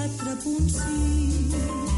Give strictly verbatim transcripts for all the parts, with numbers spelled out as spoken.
quatre punt sis.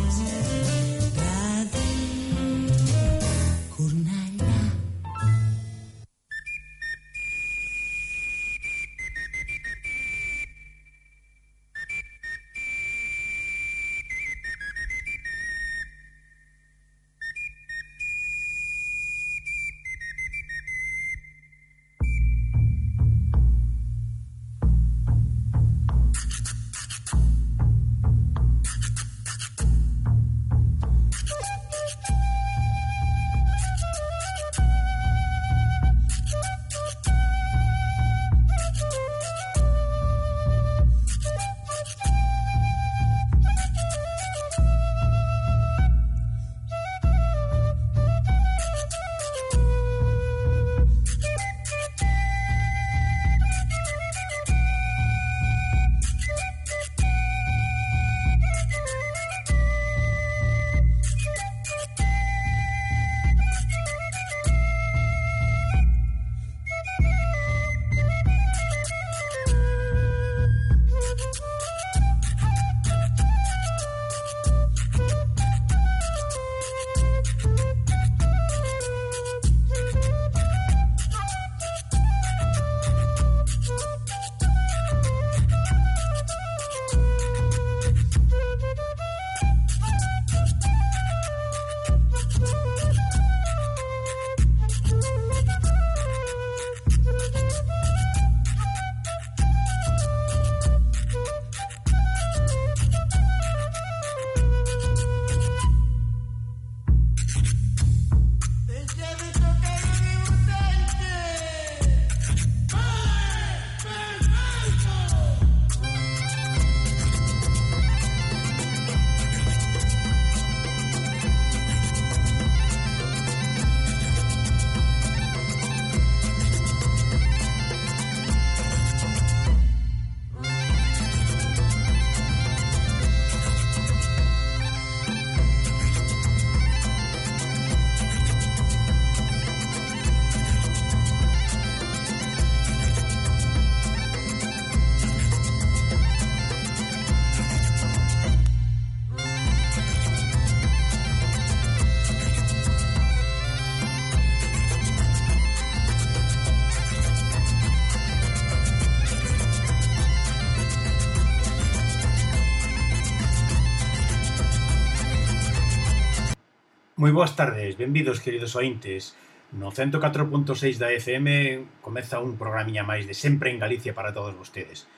Moi boas tardes, benvidos, queridos ointes. No cento catro punto seis da F M comeza un programiña máis de Sempre en Galicia para todos vostedes,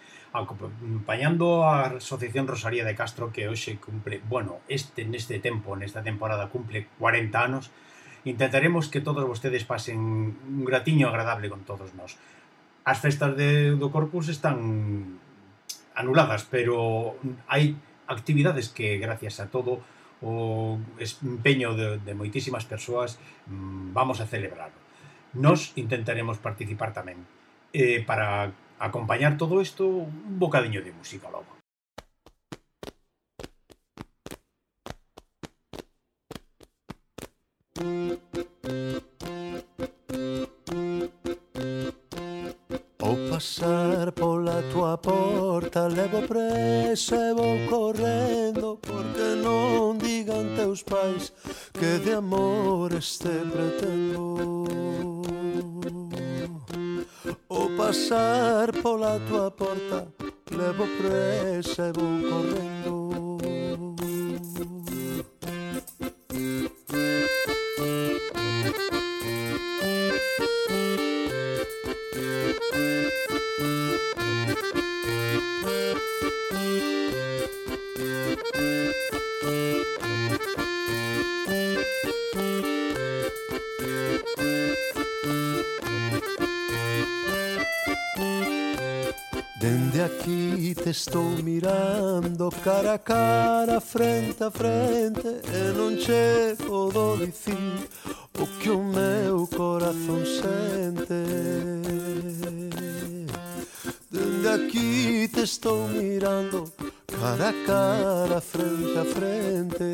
acompañando a Asociación Rosalía de Castro, que hoxe cumple, bueno, este neste tempo, nesta temporada cumple cuarenta anos. Intentaremos que todos vostedes pasen un gratiño agradable con todos nós. As festas de, do Corpus están anuladas, pero hai actividades que, gracias a todo o empeño de, de moitísimas persoas, vamos a celebrarlo. Nos intentaremos participar tamén. Eh, para acompañar todo isto, un bocadiño de música logo. Ao pasar pola tua porta levo presa e vou correndo, porque non digan teus pais que de amores te pretendo. Ao pasar pola tua porta levo presa e vou correndo. Dende aquí te estou mirando cara a cara, frente a frente, e non che podo dicir o que o meu corazón sente. Dende aquí te estou mirando cara a cara, frente a frente.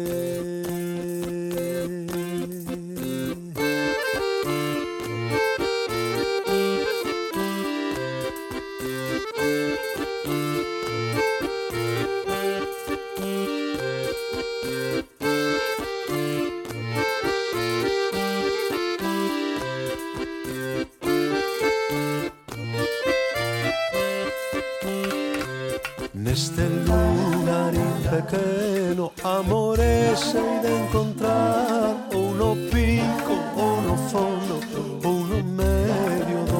Neste lugarín pequeno, amores hei de encontrar, ou no pico, ou no fondo, ou no medio do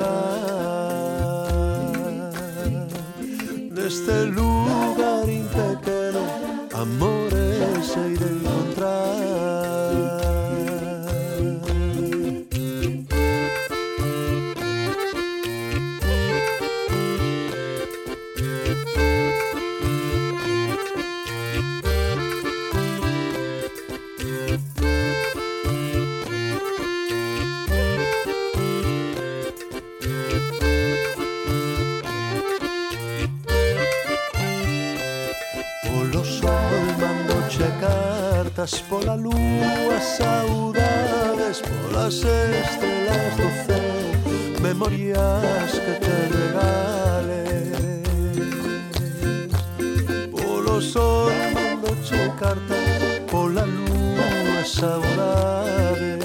lugar. Neste lugarín pequeno, amores hei de encontrar. Pola lúa, saudades, polas estrelas do ceo, memorias que te regales. Polo sol mandoche cartas, pola lúa, saudades.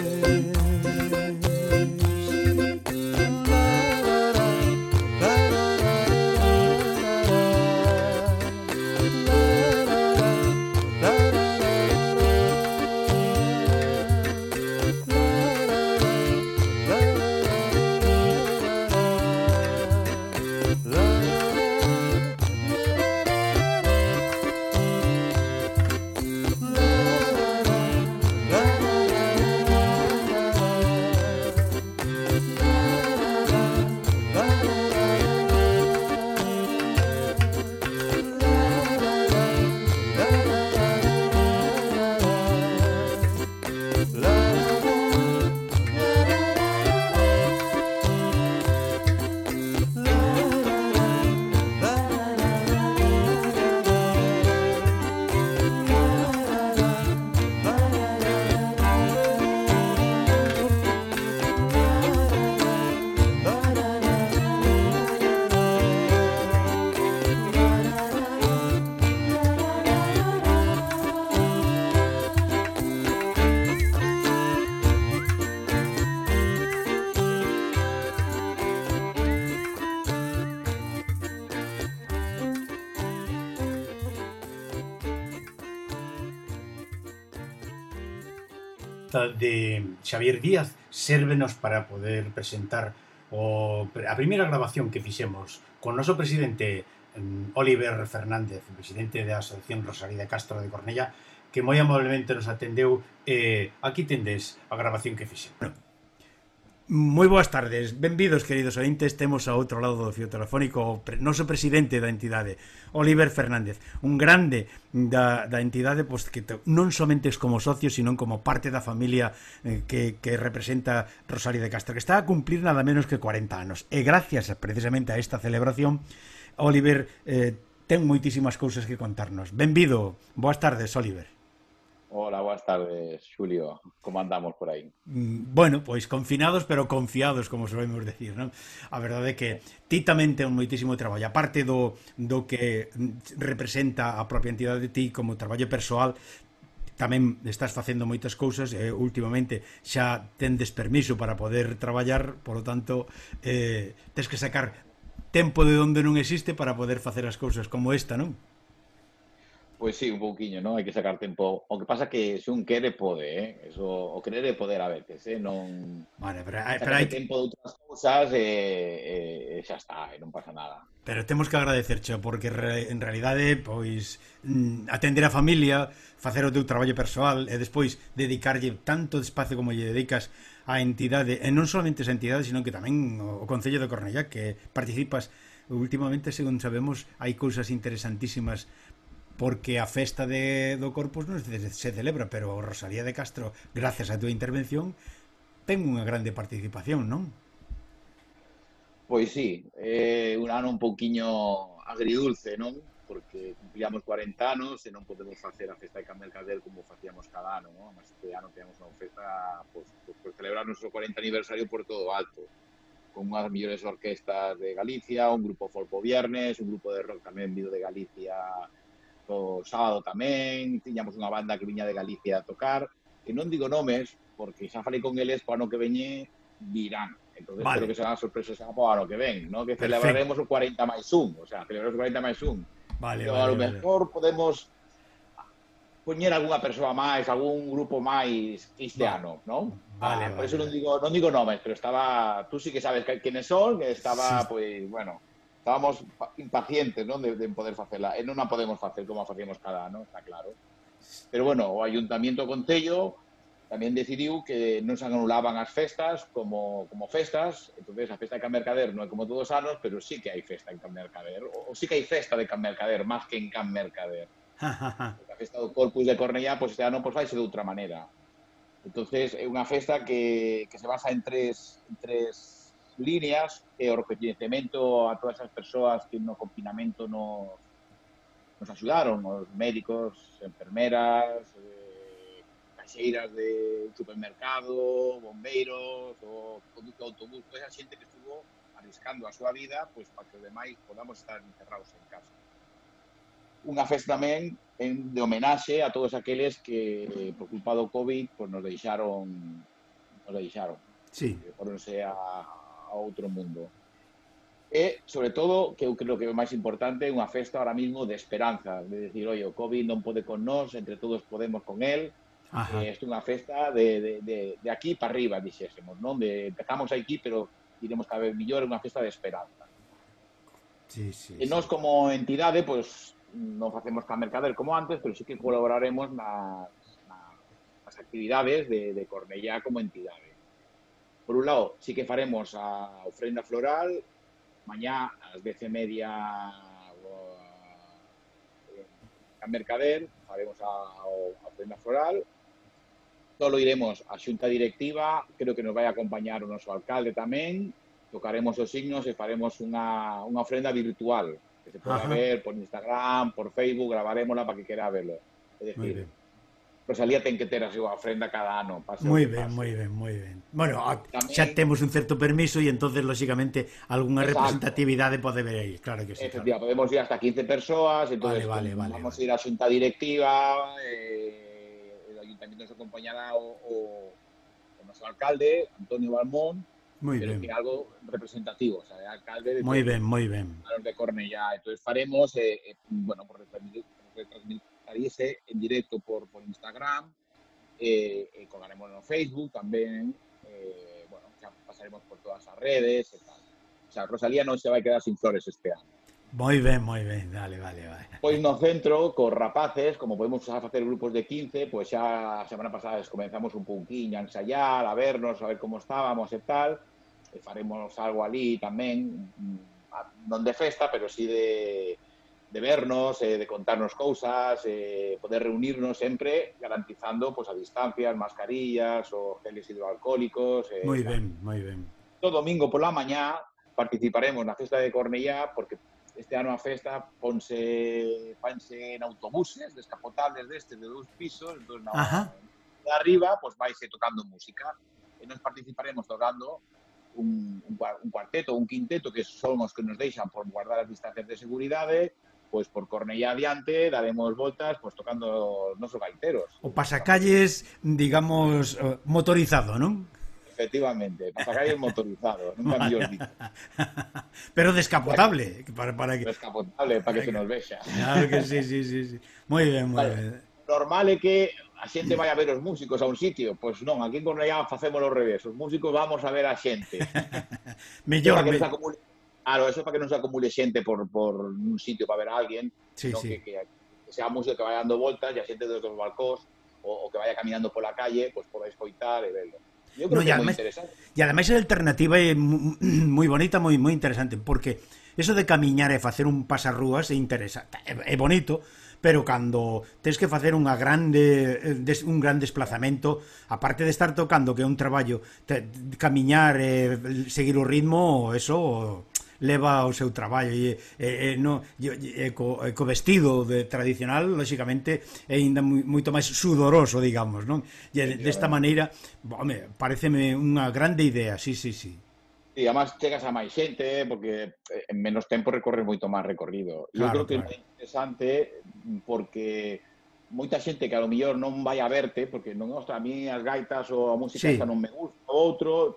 De Xavier Díaz sérvenos para poder presentar o, a primeira grabación que fixemos con noso presidente Óliver Fernández, presidente da Asociación Rosalía de Castro de Cornellá, que moi amablemente nos atendeu. Eh, aquí tendes a grabación que fixemos. Moi boas tardes, benvidos queridos ointes. Temos ao outro lado do fío telefónico o pre, noso presidente da entidade, Óliver Fernández, un grande da, da entidade, pois, que te, non somente como socio, sino como parte da familia eh, que, que representa Rosalía de Castro, que está a cumplir nada menos que cuarenta anos, e gracias precisamente a esta celebración, Óliver eh, ten moitísimas cousas que contarnos. Benvido, boas tardes, Óliver. Hola, boas tardes, Xulio. Como andamos por aí? Bueno, pois confinados, pero confiados, como solemos decir, non? A verdade é que ti tamén ten moitísimo traballo. A parte do, do que representa a propia entidade de ti como traballo persoal, tamén estás facendo moitas cousas e últimamente xa tendes permiso para poder traballar, por lo tanto, eh, tens que sacar tempo de onde non existe para poder facer as cousas como esta, non? Pois sí, un pouquiño, non? Hai que sacar tempo. O que pasa que se un quere, pode, eh? Eso, o querer é poder a veces, eh? Non... Vale, pero hai, pero hai... tempo de outras cousas e, e xa está, e non pasa nada. Pero temos que agradecerche, porque en realidade, pois, atender a familia, facer o teu traballo persoal e despois dedicarlle tanto espacio como lle dedicas á entidade, e non solamente esa entidade, sino que tamén o Concello de Cornellá, que participas últimamente, según sabemos, hai cousas interesantísimas, porque a festa de, do Corpus non se, se celebra, pero Rosalía de Castro, gracias a túa intervención, ten unha grande participación, non? Pois sí, é un ano un pouquiño agridulce, non? Porque cumplíamos cuarenta anos e non podemos facer a festa de Can Mercader como facíamos cada ano, non? Mas este ano temos unha festa pois, pois, por celebrar o noso cuarenta aniversario por todo alto, con unhas millores orquestas de Galicia, un grupo folk o viernes, un grupo de rock tamén vindo de Galicia o sábado tamén, tiñamos unha banda que viña de Galicia a tocar, que non digo nomes, porque xa falei con eles para ano que veñe virán. Entón, vale. Espero que serán sorpresas para o ano que ven, ¿no? Que celebraremos o cuarenta máis un, o sea, celebraremos o cuarenta máis un. Vale, Pero vale, a lo vale. mejor podemos poñer algunha persoa máis, algún grupo máis cristiano, non? Vale, Ah, por vale, eso non vale. digo, non digo nomes, pero estaba, tú sí que sabes que, quiénes son, que estaba, Sí. pois, bueno, estábamos pa- impacientes, non, de, de poder facela. E non a podemos facer como a facíamos cada ano, está claro. Pero bueno, o Ayuntamiento Concello tamén decidiu que non se anulaban as festas como, como festas. Entonces a festa de Can Mercader non é como todos os anos, pero sí que hai festa en Can Mercader, o, o sí que hai festa de Can Mercader, máis que en Can Mercader. Porque a festa do Corpus de Cornellá, pois este ano pois faise de outra maneira. Entonces é unha festa que, que se basa en tres, en tres líneas, que é o recoñecemento a todas as persoas que no confinamento nos, nos axudaron, os médicos, enfermeras, eh, caixeiras de supermercado, bombeiros, o conducto de autobús, toda esa xente que estuvo arriscando a súa vida, pois para que os demais podamos estar encerrados en casa. Unha festa tamén en, de homenaxe a todos aqueles que por culpa do COVID pues nos deixaron nos deixaron, Sí. que foronse a, a outro mundo. E, sobre todo, que eu creo que é o máis importante, unha festa ahora mismo de esperanza, de decir, oi, o COVID non pode con nós, entre todos podemos con él. Ajá. Eh, isto é unha festa de, de, de, de aquí para arriba, dixésemos, non? De, empezamos aquí, pero iremos cada vez mellor, é unha festa de esperanza. Sí, sí, E nós sí. como entidade, pois, non facemos Can Mercader como antes, pero sí que colaboraremos nas, nas, nas actividades de, de Cornellá como entidade. Por un lado, sí que faremos a ofrenda floral, mañá ás dez e media en Can Mercader, faremos a, a ofrenda floral. Solo iremos a xunta directiva, creo que nos vai acompañar o noso alcalde tamén, tocaremos os signos e faremos unha, unha ofrenda virtual que se poda Ajá. ver por Instagram, por Facebook, gravaremosla para que quera verlo. É Moi dicir, ben. Rosalía ten que ter a súa ofrenda cada ano, pase o Moi que ben, pase. moi ben, moi ben. Bueno, a- Tamén- xa temos un certo permiso e entonces, lóxicamente, algunha Exacto. representatividade pode ver aí, claro que sí. Claro. Efectivamente, podemos ir hasta quince persoas, entonces Vale, vale, como vale, vamos vale. a ir a xunta directiva, eh, o ayuntamiento nos acompañará o, o, o noso alcalde, Antonio Balmón, Moi pero ben. que é algo representativo, o sea, é alcalde de Moi todos ben, moi ben. os de Cornellá. Entonces faremos, eh, eh, bueno, por retransmitirse en directo por, por Instagram, eh, eh, colgaremos no Facebook tamén, eh, bueno, xa pasaremos por todas as redes e tal. O sea, Rosalía non se vai quedar sin flores este ano. Moi ben, moi ben. Dale, vale, vale. Pois no centro, cos rapaces, como podemos xa facer grupos de quince, pois xa a semana pasada comenzamos un pouquiño a ensayar, a vernos, a ver como estábamos e tal, e faremos algo ali tamén, non de festa, pero sí de, de vernos, eh, de contarnos cousas, eh, poder reunirnos sempre garantizando pois, a distancia, as mascarillas, os geles hidroalcohólicos. Eh, Moi tal. ben, moi ben. O domingo pola mañá participaremos na festa de Cornellá, porque este ano a festa ponse, fanse en autobuses descapotables destes de dous pisos, entón na, Ajá. de arriba pois vaise tocando música e nos participaremos tocando un, un, un cuarteto, un quinteto, que son os que nos deixan por guardar as distancias de seguridade, pois por Cornellá adiante daremos voltas pois tocando os nosos gaiteros. O pasacalles, digamos, eh, motorizado, non? Efectivamente, pasacalles motorizado, nunca mellor dito. Pero descapotable, para, para que... Descapotable, para que se nos vexa. Claro que sí, sí, sí, sí. Moi ben, moi Vale. ben. Normal é que a xente vai a ver os músicos a un sitio, pois non, aquí en Cornellá facemos o revés, os músicos vamos a ver a xente. Mellor, Para que me... non se acumule, claro, eso para que non se acumule xente por, por un sitio para ver a alguén, Sí, sino sí. que, que, que sea músico que vaya dando voltas e a xente dos dos balcós o, o que vaya caminando pola calle, pois poda escoitar e verlo. Eu creo No, que e é moi ademais- interesante. E ademais a alternativa é mu- moi bonita, moi moi interesante, porque eso de camiñar e facer un pasarrúas é interesante, é, é bonito, pero cando tens que facer unha grande eh, des, un gran desplazamento, aparte de estar tocando, que é un traballo, te, camiñar e eh, seguir o ritmo, eso leva o seu traballo e, e, e, no, e, e, co, e co vestido de tradicional, lóxicamente é ainda moi, moito máis sudoroso, digamos, non? E desta maneira, home, pareceme unha grande idea, sí, sí, sí. E además chegas a máis xente, porque en menos tempo recorres moito máis recorrido. E eu Claro, creo que claro. é interesante porque moita xente que a lo mellor non vai a verte, porque non, ostra, a mí as gaitas ou a música Sí. esta non me gusta, ou outro, tal.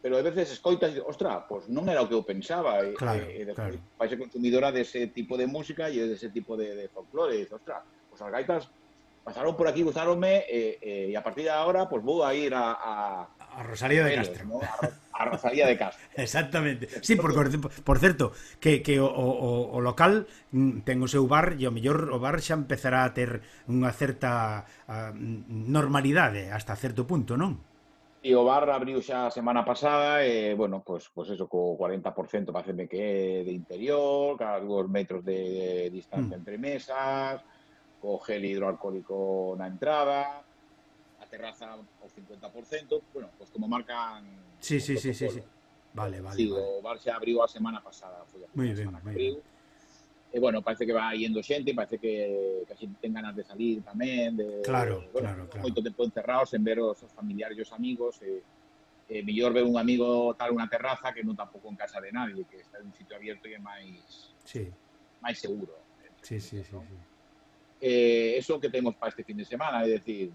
pero a veces escoitas e dices, ostra, pois non era o que eu pensaba. Claro, e, e claro. despois vais consumidora dese tipo de música e dese tipo de, de folclore. E dices, ostra, pois as gaitas pasaron por aquí, gustaronme, e, e, e a partir de agora, pois vou a ir a... a A Rosalía de Vélez, Castro. ¿no? A, a Rosalía de Castro. Exactamente. Sí, por, por certo, que, que o, o, o local ten o seu bar e o mellor o bar xa empezará a ter unha certa a, normalidade hasta certo punto, non? E o bar abriu xa a semana pasada e, bueno, pois, pois eso, co cuarenta por cento parece que é de interior, cada dous metros de distancia mm. entre mesas, co gel hidroalcohólico na entrada, a terraza ao cincuenta por cento, bueno, pois como marcan... Sí, sí, sí, sí, sí. Vale, vale, sí, vale. O bar xa abriu a semana pasada, foi a muy semana bien, que abriu. E, bueno, parece que va yendo xente, parece que, que a xente ten ganas de salir tamén, de, claro, bueno, claro, claro. moito tempo encerrados en ver os familiares e os amigos, e, e mellor ver un amigo tal unha terraza que non tampouco en casa de nadie, que está en un sitio abierto e é máis sí. máis seguro. Sí, sí, sí, sí. Eh, eso que temos para este fin de semana, é dicir,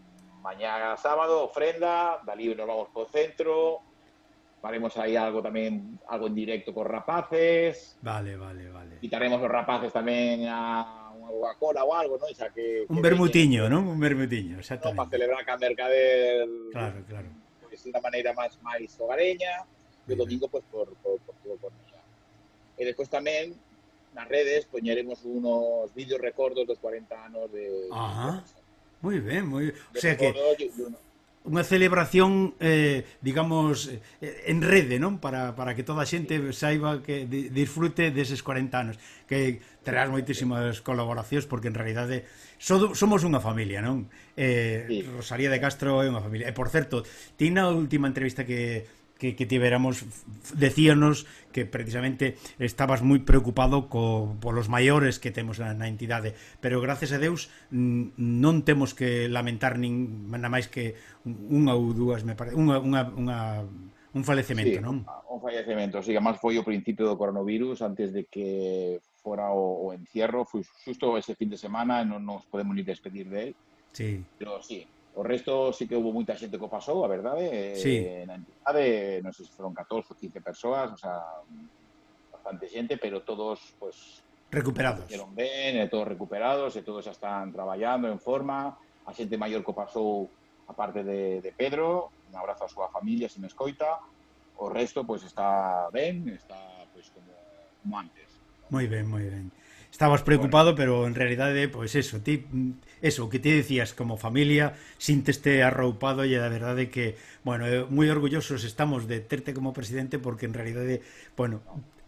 mañá sábado, ofrenda, dali nos vamos por centro, faremos aí algo tamén, algo en directo cos rapaces. Vale, vale, vale. Quitaremos os rapaces tamén a unha Coca-Cola ou algo, non? Xa que, un que vermutiño, non? Un vermutiño, exactamente. ¿no? Para celebrar que a Mercader... Claro, claro. Pois de unha maneira máis máis hogareña, e o domingo, pois, por, por, por, por, por niña. E despois tamén, nas redes, poñeremos unos vídeos recordos dos cuarenta anos de... Ajá. Moi ben, moi... O sea que... que... unha celebración, eh, digamos, eh, en rede, non? Para, para que toda a xente saiba que di, disfrute deses cuarenta anos. Que terás moitísimas colaboracións, porque en realidade so, somos unha familia, non? Eh, sí. Rosalía de Castro é unha familia. E, por certo, ti na última entrevista que... que, que tiveramos, decíanos que precisamente estabas moi preocupado co, polos maiores que temos na, na entidade, pero gracias a Deus non temos que lamentar nin nada máis que unha ou dúas, me parece, unha, unha, unha, un falecemento, sí, non? Un fallecemento, sí, además foi o principio do coronavirus, antes de que fora o, o encierro, foi xusto ese fin de semana, non nos podemos ni despedir de él, sí. Pero sí, o resto sí que hubo moita xente que o pasou, a verdade, sí. eh, na entidade, non sei se foron catorce ou quince persoas, o sea, bastante xente, pero todos, pues, recuperados. Fueron ben, e todos recuperados, e todos xa están traballando en forma, a xente maior que o pasou, a parte de, de Pedro, un abrazo a súa familia, se me escoita, o resto, pues, está ben, está, pues, como, como antes. Moi ben, moi ben. Estabas preocupado, bueno, pero en realidade, pois pues eso, ti, eso, o que ti decías como familia, sínteste arroupado e a verdade que, bueno, moi orgullosos estamos de terte como presidente porque en realidade, bueno,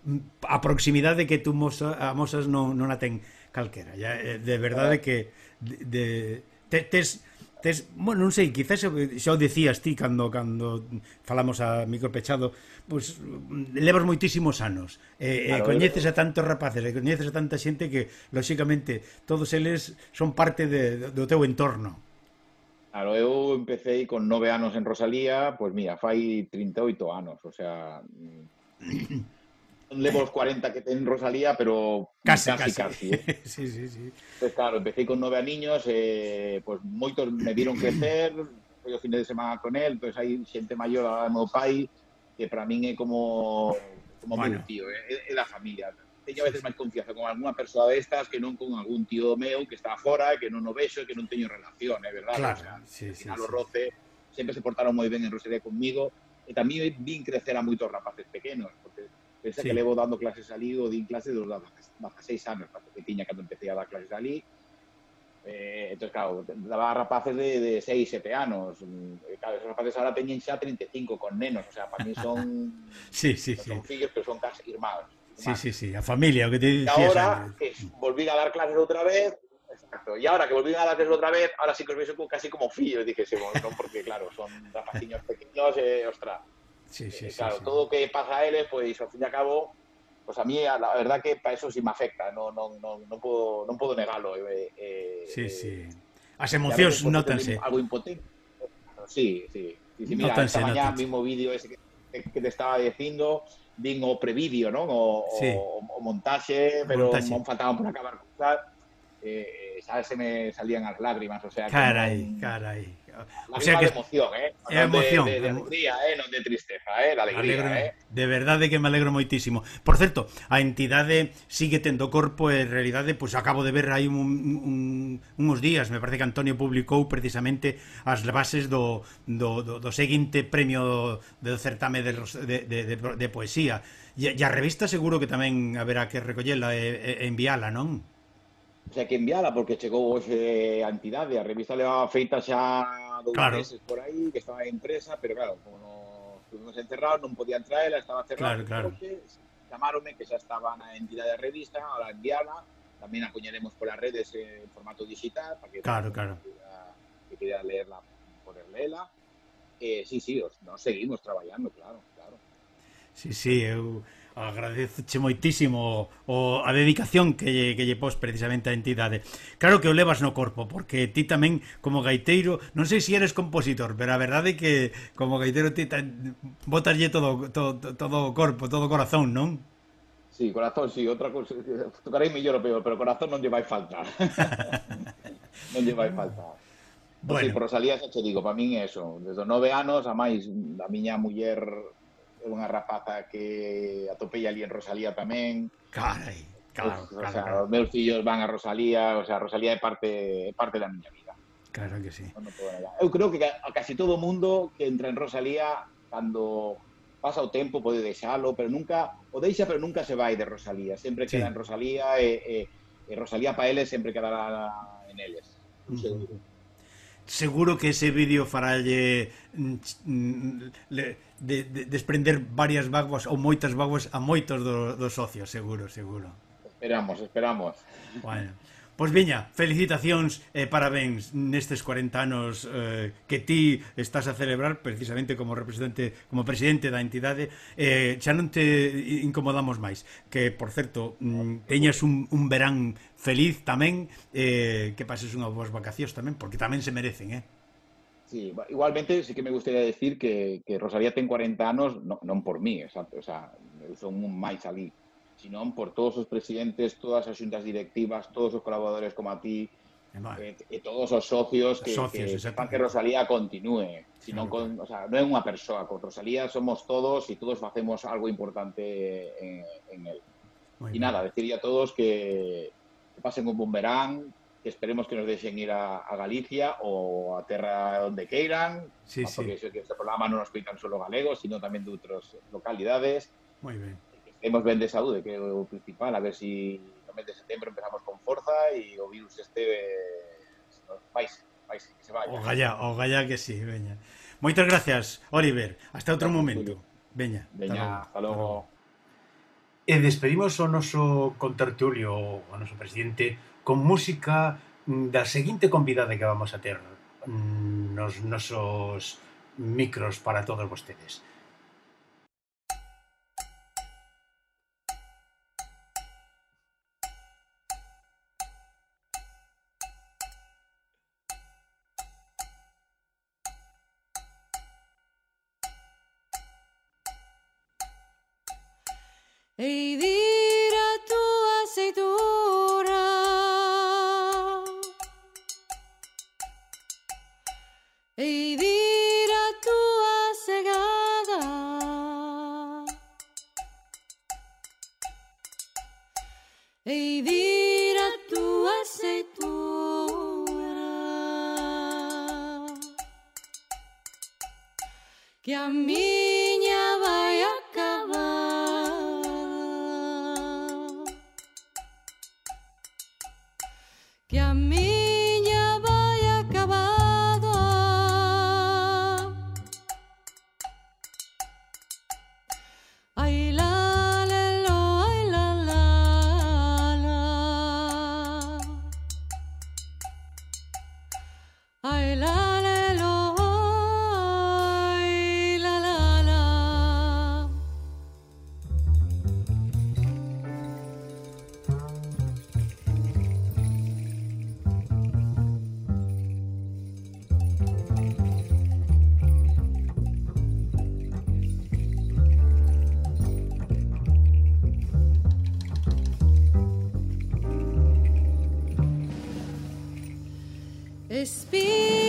a proximidade que tú mosa, amosas non, non a ten calquera, ya, de verdade que de, de te, tes, tes, bueno, non sei, quizás xa o decías ti cando, cando falamos a micro pechado, pois levas moitísimos anos e, claro, e coñeces a tantos rapaces e coñeces a tanta xente que lóxicamente todos eles son parte de, do teu entorno. Claro, eu empecé con nove anos en Rosalía, pois mira, fai trinta e oito anos, o sea, non levo os cuarenta que ten Rosalía, pero casi, casi, casi, casi eh? sí, sí, sí. Pues claro, empecé con nove aniños, eh, pois moitos me viron crecer, foi o fin de semana con él, pois hai xente maior ao meu pai, que para min é como como bueno, meu tío, é, é da familia. Teño a veces máis confianza con algunha persoa destas que non con algún tío meu que está fora, que non o vexo e que non teño relación, é verdade? Claro, o sea, sí, sí, sí. sí. Roce, sempre se portaron moi ben en Rosalía conmigo, e tamén vin crecer a moitos rapaces pequenos, porque pensa sí. que levo dando clases alí, o din clases dos dezaseis anos, que tiña cando empecé a dar clases alí. Eh, entón, claro, daba rapaces de, de seis, sete anos. Claro, esos rapaces ahora teñen xa treinta e cinco con nenos, o sea, para mí son sí, sí, son sí. fillos, pero son casi irmãos. Sí, sí, sí, a familia, o que te dicías. E ahora que volví a dar clases outra vez, exacto, e ahora que volví a dar clases outra vez, ahora sí que os vexo casi como fillos, dijésemos, non? Porque, claro, son rapaciños pequeños, e, eh, ostras, sí, sí, eh, claro, sí, sí. todo o que pasa a eles, pois, pues, ao fin e a cabo, pues a mí, la verdad que para eso sí me afecta, no, no, no, no, puedo, no puedo negarlo. Eh, eh, sí, sí. As emocións nótanse. Algo impotente. Sí, sí. sí, sí mira, nótanse, esta mañana nótanse. mismo vídeo ese que, que te estaba dicindo, vin o prevídeo, ¿no? O, sí. o, o montaxe, pero montaxe. Non faltaban por acabar cosas. eh, xa se me salían as lágrimas, o sea, que Carai, non... carai. O Lágrimas sea que de emoción, eh? é Non de, emoción. de, de alegría, eh? Non de tristeza, eh? De alegría, Alegro, eh? de verdade que me alegro moitísimo. Por certo, a entidade sigue tendo corpo e en realidade, pois acabo de ver aí un, un, uns días, me parece que Antonio publicou precisamente as bases do, do, do, do seguinte premio do certame de, de, de, de, de poesía. E, e a revista seguro que tamén haberá que recollela e, e enviala, non? O sea, que enviala, porque chegou hoxe a entidade, a revista levaba feita xa dous Claro. meses por aí, que estaba impresa, pero claro, como no estuvimos encerrados, non podían traela, estaba cerrada, Claro, claro. porque chamaronme que xa estaba na entidade da revista, ahora enviala, tamén a poñeremos polas redes en formato digital, para que Claro, claro. que quería leerla, poder leela. Eh, sí, sí, os, nos seguimos traballando, claro, claro. Sí, sí, eu agradezoche moitísimo o, a dedicación que lle, que lle pos precisamente a entidade. Claro que o levas no corpo, porque ti tamén como gaiteiro, non sei se eres compositor, pero a verdade é que como gaiteiro ti botaslle todo, todo, todo o corpo, todo o corazón, non? Sí, corazón, sí, outra cousa, tocarei mellor o peor, pero corazón non lle vai faltar. Non lle vai faltar. Bueno. Sí, por Rosalía xa che digo, para min é eso, desde os nove anos, a máis a miña muller é unha rapaza que atopei ali en Rosalía tamén. Carai, claro, pues, claro, o sea, claro. Os meus fillos van a Rosalía, o sea, Rosalía é parte, é parte da miña vida. Claro que sí. Non podo negar. Eu creo que a casi todo o mundo que entra en Rosalía, cando pasa o tempo pode deixalo, pero nunca, o deixa pero nunca se vai de Rosalía, sempre Sí. queda en Rosalía e, e, e Rosalía para eles sempre quedará en eles. Uh -huh. Seguro que ese vídeo faralle de, de, desprender varias vaguas ou moitas vaguas a moitos dos do socios, seguro, seguro. Esperamos, esperamos. Bueno, pois veña, felicitacións e eh, parabéns nestes cuarenta anos eh, que ti estás a celebrar precisamente como representante, como presidente da entidade. Eh, xa non te incomodamos máis, que por certo mm, teñas un, un verán feliz tamén, eh, que pases unhas boas vacacións tamén, porque tamén se merecen, eh? Sí, igualmente sí que me gustaría decir que, que Rosalía ten cuarenta anos no, non por mí, exacto, o sea, eu son un máis ali, sino por todos os presidentes, todas as xuntas directivas, todos os colaboradores como a ti, e, e todos os socios que, socios, que fan que Rosalía continúe. Sino con, o sea, non é unha persoa, con Rosalía somos todos e todos facemos algo importante en, en él. Muy y bien. Nada, decirle a todos que, que pasen un buen verán, que esperemos que nos deixen ir a, a Galicia ou a terra onde queiran, sí, porque sí. este programa non nos pitan solo galegos, sino tamén de outras localidades. Moi ben. Hemos ben de saúde, que é o principal, a ver si no mes de setembro empezamos con forza e o virus este eh, vais, vais, que se vaya. O galla, o galla que sí, veña. Moitas gracias, Oliver. Hasta outro gracias, momento. Julio. Veña, veña, hasta logo. E despedimos o noso contertulio, o noso presidente, con música da seguinte convidada que vamos a ter nos nosos micros para todos vostedes. Ei, dira tua aceitura, ei, dira tua cegada, ei, dira tua aceitura, que a miña vai acabar. Que a miña vai acabada. Ai la la la, ai la la la. Ai la la la, ai la la la. Respira.